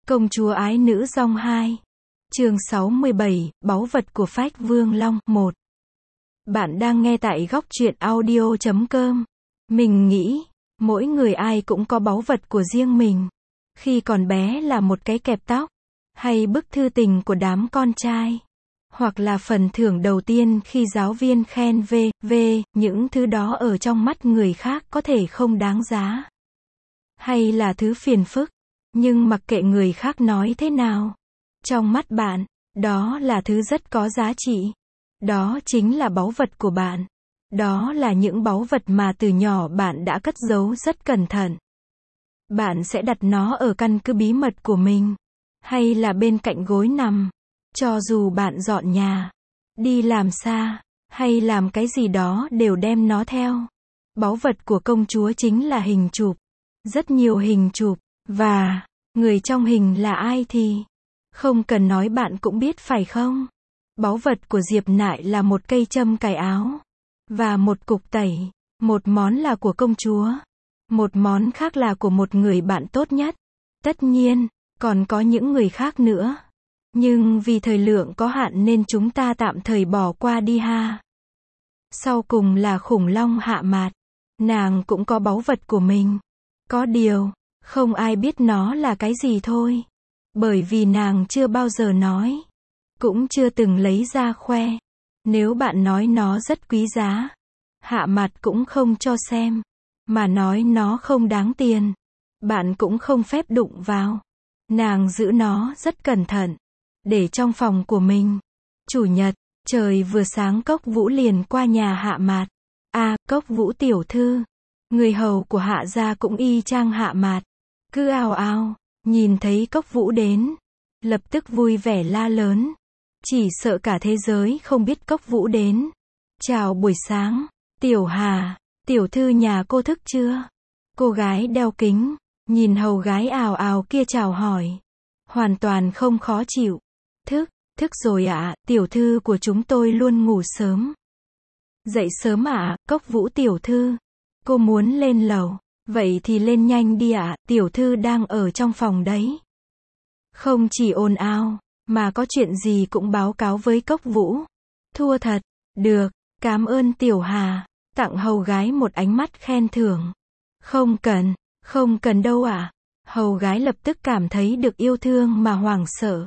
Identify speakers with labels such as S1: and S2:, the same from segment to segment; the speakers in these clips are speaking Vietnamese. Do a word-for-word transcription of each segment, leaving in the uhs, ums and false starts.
S1: Công chúa ái nữ Dong hai. Chương sáu mươi bảy, báu vật của Phách Vương Long. một. Bạn đang nghe tại góc truyện audio chấm com. Mình nghĩ, mỗi người ai cũng có báu vật của riêng mình. Khi còn bé là một cái kẹp tóc, hay bức thư tình của đám con trai, hoặc là phần thưởng đầu tiên khi giáo viên khen về, về, những thứ đó ở trong mắt người khác có thể không đáng giá. Hay là thứ phiền phức, nhưng mặc kệ người khác nói thế nào, trong mắt bạn, đó là thứ rất có giá trị. Đó chính là báu vật của bạn. Đó là những báu vật mà từ nhỏ bạn đã cất giấu rất cẩn thận. Bạn sẽ đặt nó ở căn cứ bí mật của mình, hay là bên cạnh gối nằm. Cho dù bạn dọn nhà, đi làm xa, hay làm cái gì đó đều đem nó theo. Báu vật của công chúa chính là hình chụp. Rất nhiều hình chụp, và người trong hình là ai thì không cần nói bạn cũng biết phải không? Báu vật của Diệp Nại là một cây châm cài áo, và một cục tẩy. Một món là của công chúa, một món khác là của một người bạn tốt nhất. Tất nhiên, còn có những người khác nữa. Nhưng vì thời lượng có hạn nên chúng ta tạm thời bỏ qua đi ha. Sau cùng là khủng long Hạ Mạt. Nàng cũng có báu vật của mình. Có điều, không ai biết nó là cái gì thôi. Bởi vì nàng chưa bao giờ nói, cũng chưa từng lấy ra khoe. Nếu bạn nói nó rất quý giá, Hạ Mạt cũng không cho xem. Mà nói nó không đáng tiền, bạn cũng không phép đụng vào. Nàng giữ nó rất cẩn thận, để trong phòng của mình. Chủ nhật, trời vừa sáng Cốc Vũ liền qua nhà Hạ Mạt. À, Cốc Vũ tiểu thư. Người hầu của Hạ gia cũng y chang Hạ Mạt. Cứ ào ào, nhìn thấy Cốc Vũ đến, lập tức vui vẻ la lớn. Chỉ sợ cả thế giới không biết Cốc Vũ đến. Chào buổi sáng, Tiểu Hà, tiểu thư nhà cô thức chưa? Cô gái đeo kính, nhìn hầu gái ào ào kia chào hỏi. Hoàn toàn không khó chịu. Thức, thức rồi ạ, à, tiểu thư của chúng tôi luôn ngủ sớm. Dậy sớm ạ, à, Cốc Vũ tiểu thư. Cô muốn lên lầu, vậy thì lên nhanh đi ạ, à, tiểu thư đang ở trong phòng đấy. Không chỉ ồn ào, mà có chuyện gì cũng báo cáo với Cốc Vũ. Thua thật, được, cảm ơn Tiểu Hà, tặng hầu gái một ánh mắt khen thưởng. Không cần, không cần đâu ạ. À. Hầu gái lập tức cảm thấy được yêu thương mà hoảng sợ.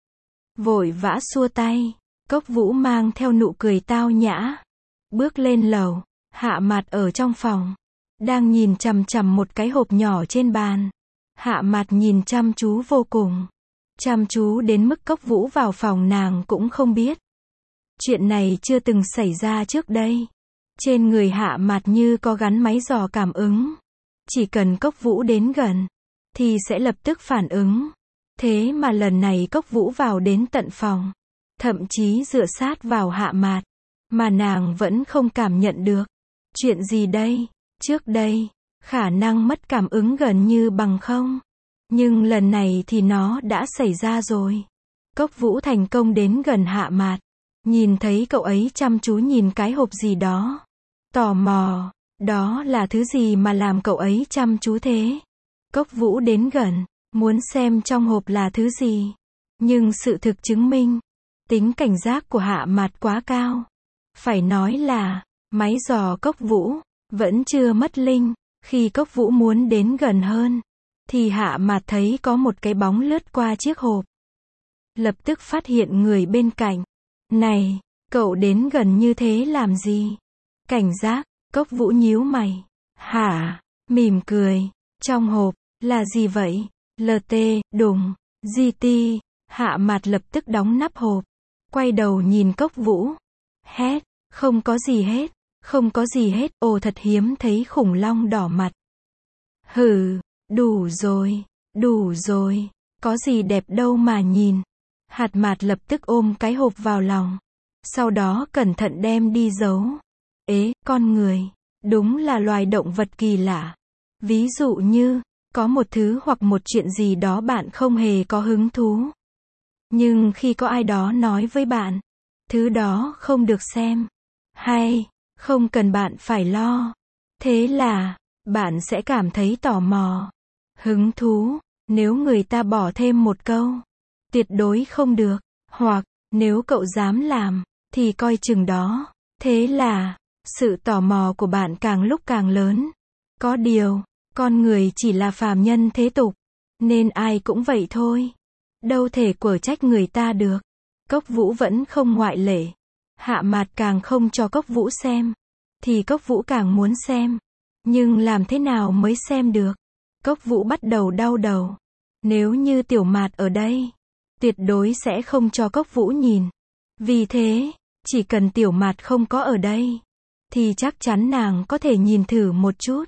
S1: Vội vã xua tay, Cốc Vũ mang theo nụ cười tao nhã. Bước lên lầu. Hạ Mạt ở trong phòng, đang nhìn chằm chằm một cái hộp nhỏ trên bàn. Hạ Mạt nhìn chăm chú vô cùng. Chăm chú đến mức Cốc Vũ vào phòng nàng cũng không biết. Chuyện này chưa từng xảy ra trước đây. Trên người Hạ Mạt như có gắn máy dò cảm ứng. Chỉ cần Cốc Vũ đến gần, thì sẽ lập tức phản ứng. Thế mà lần này Cốc Vũ vào đến tận phòng, thậm chí dựa sát vào Hạ Mạt, mà nàng vẫn không cảm nhận được. Chuyện gì đây? Trước đây, khả năng mất cảm ứng gần như bằng không. Nhưng lần này thì nó đã xảy ra rồi. Cốc Vũ thành công đến gần Hạ Mạt. Nhìn thấy cậu ấy chăm chú nhìn cái hộp gì đó. Tò mò, đó là thứ gì mà làm cậu ấy chăm chú thế? Cốc Vũ đến gần, muốn xem trong hộp là thứ gì. Nhưng sự thực chứng minh, tính cảnh giác của Hạ Mạt quá cao. Phải nói là, máy dò Cốc Vũ vẫn chưa mất linh. Khi Cốc Vũ muốn đến gần hơn, thì Hạ Mạt thấy có một cái bóng lướt qua chiếc hộp. Lập tức phát hiện người bên cạnh. Này, cậu đến gần như thế làm gì? Cảnh giác, Cốc Vũ nhíu mày. Hả? Mỉm cười. Trong hộp, là gì vậy? lờ tê, đùng, giê tê. Hạ Mạt lập tức đóng nắp hộp. Quay đầu nhìn Cốc Vũ. Hét, không có gì hết. Không có gì hết, ồ thật hiếm thấy khủng long đỏ mặt. Hừ, đủ rồi, đủ rồi, có gì đẹp đâu mà nhìn. Hạ Mạt lập tức ôm cái hộp vào lòng. Sau đó cẩn thận đem đi giấu. Ế, con người, đúng là loài động vật kỳ lạ. Ví dụ như, có một thứ hoặc một chuyện gì đó bạn không hề có hứng thú. Nhưng khi có ai đó nói với bạn, thứ đó không được xem, hay không cần bạn phải lo. Thế là, bạn sẽ cảm thấy tò mò, hứng thú, Nếu người ta bỏ thêm một câu, tuyệt đối không được. Hoặc, nếu cậu dám làm, thì coi chừng đó. Thế là, sự tò mò của bạn càng lúc càng lớn. Có điều, con người chỉ là phàm nhân thế tục, nên ai cũng vậy thôi. Đâu thể quở trách người ta được. Cốc Vũ vẫn không ngoại lệ. Hạ Mạt càng không cho Cốc Vũ xem, thì Cốc Vũ càng muốn xem. Nhưng làm thế nào mới xem được? Cốc Vũ bắt đầu đau đầu. Nếu như Tiểu Mạt ở đây, tuyệt đối sẽ không cho Cốc Vũ nhìn. Vì thế, chỉ cần Tiểu Mạt không có ở đây, thì chắc chắn nàng có thể nhìn thử một chút.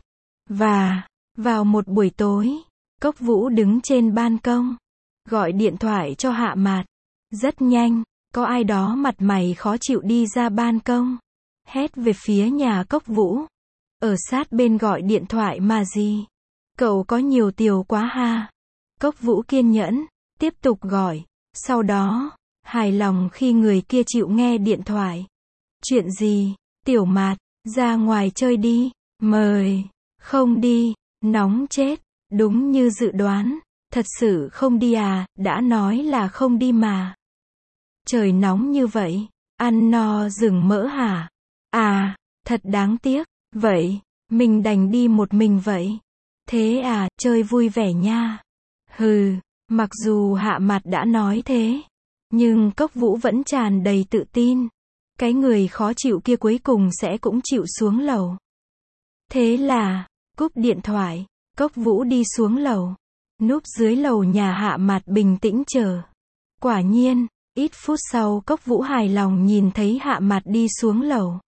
S1: Và, vào một buổi tối, Cốc Vũ đứng trên ban công, gọi điện thoại cho Hạ Mạt. Rất nhanh, có ai đó mặt mày khó chịu đi ra ban công, hét về phía nhà Cốc Vũ. Ở sát bên gọi điện thoại mà gì? Cậu có nhiều tiểu quá ha. Cốc Vũ kiên nhẫn, tiếp tục gọi. Sau đó, hài lòng khi người kia chịu nghe điện thoại. Chuyện gì? Tiểu Mạt, ra ngoài chơi đi. Mời. Không đi. Nóng chết. Đúng như dự đoán. Thật sự không đi à? Đã nói là không đi mà. Trời nóng như vậy. Ăn no rừng mỡ hả? À, thật đáng tiếc. Vậy, mình đành đi một mình vậy. Thế à, chơi vui vẻ nha. Hừ, mặc dù Hạ Mạt đã nói thế, nhưng Cốc Vũ vẫn tràn đầy tự tin. Cái người khó chịu kia cuối cùng sẽ cũng chịu xuống lầu. Thế là, cúp điện thoại, Cốc Vũ đi xuống lầu. Núp dưới lầu nhà Hạ Mạt bình tĩnh chờ. Quả nhiên, ít phút sau Cốc Vũ hài lòng nhìn thấy Hạ Mạt đi xuống lầu.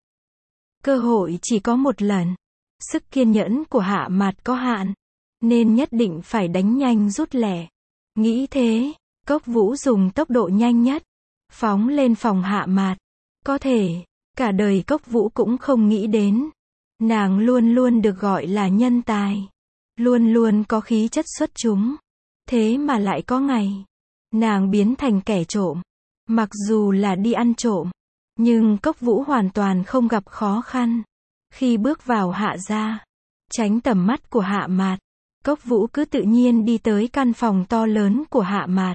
S1: Cơ hội chỉ có một lần. Sức kiên nhẫn của Hạ Mạt có hạn, nên nhất định phải đánh nhanh rút lẻ. Nghĩ thế, Cốc Vũ dùng tốc độ nhanh nhất, phóng lên phòng Hạ Mạt. Có thể, cả đời Cốc Vũ cũng không nghĩ đến. Nàng luôn luôn được gọi là nhân tài. Luôn luôn có khí chất xuất chúng. Thế mà lại có ngày, nàng biến thành kẻ trộm. Mặc dù là đi ăn trộm, nhưng Cốc Vũ hoàn toàn không gặp khó khăn. Khi bước vào Hạ gia, tránh tầm mắt của Hạ Mạt, Cốc Vũ cứ tự nhiên đi tới căn phòng to lớn của Hạ Mạt.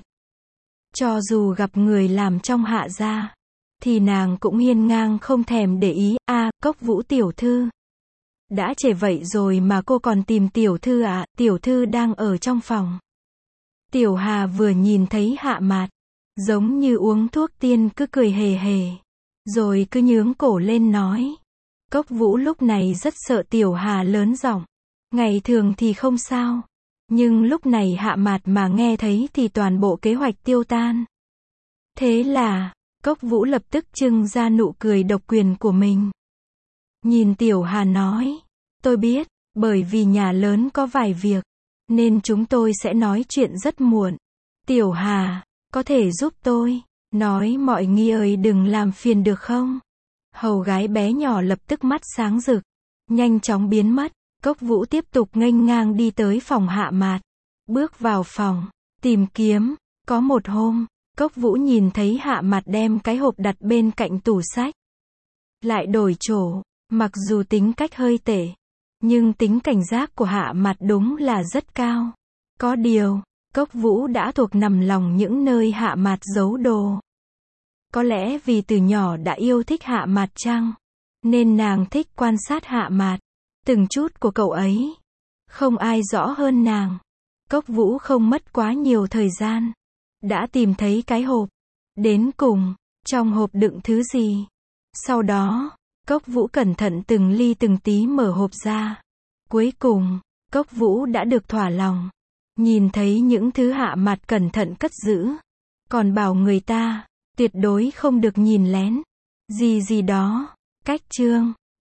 S1: Cho dù gặp người làm trong Hạ gia, thì nàng cũng hiên ngang không thèm để ý. A, à, Cốc Vũ tiểu thư. Đã trễ vậy rồi mà cô còn tìm tiểu thư à? Tiểu thư đang ở trong phòng. Tiểu Hà vừa nhìn thấy Hạ Mạt, giống như uống thuốc tiên cứ cười hề hề, rồi cứ nhướng cổ lên nói. Cốc Vũ lúc này rất sợ Tiểu Hà lớn giọng. Ngày thường thì không sao, nhưng lúc này Hạ Mạt mà nghe thấy thì toàn bộ kế hoạch tiêu tan. Thế là, Cốc Vũ lập tức trưng ra nụ cười độc quyền của mình. Nhìn Tiểu Hà nói, tôi biết, bởi vì nhà lớn có vài việc, nên chúng tôi sẽ nói chuyện rất muộn. Tiểu Hà, có thể giúp tôi, nói mọi nghi ơi đừng làm phiền được không? Hầu gái bé nhỏ lập tức mắt sáng rực, nhanh chóng biến mất. Cốc Vũ tiếp tục nghênh ngang đi tới phòng Hạ Mạt. Bước vào phòng, tìm kiếm. Có một hôm, Cốc Vũ nhìn thấy Hạ Mạt đem cái hộp đặt bên cạnh tủ sách. Lại đổi chỗ, mặc dù tính cách hơi tệ, nhưng tính cảnh giác của Hạ Mạt đúng là rất cao. Có điều, Cốc Vũ đã thuộc nằm lòng những nơi Hạ Mạt giấu đồ. Có lẽ vì từ nhỏ đã yêu thích Hạ Mạt chăng, nên nàng thích quan sát Hạ Mạt, từng chút của cậu ấy. Không ai rõ hơn nàng. Cốc Vũ không mất quá nhiều thời gian, đã tìm thấy cái hộp. Đến cùng, trong hộp đựng thứ gì? Sau đó, Cốc Vũ cẩn thận từng ly từng tí mở hộp ra. Cuối cùng, Cốc Vũ đã được thỏa lòng. Nhìn thấy những thứ Hạ Mạt cẩn thận cất giữ. Còn bảo người ta, tuyệt đối không được nhìn lén. Gì gì đó. Cách chương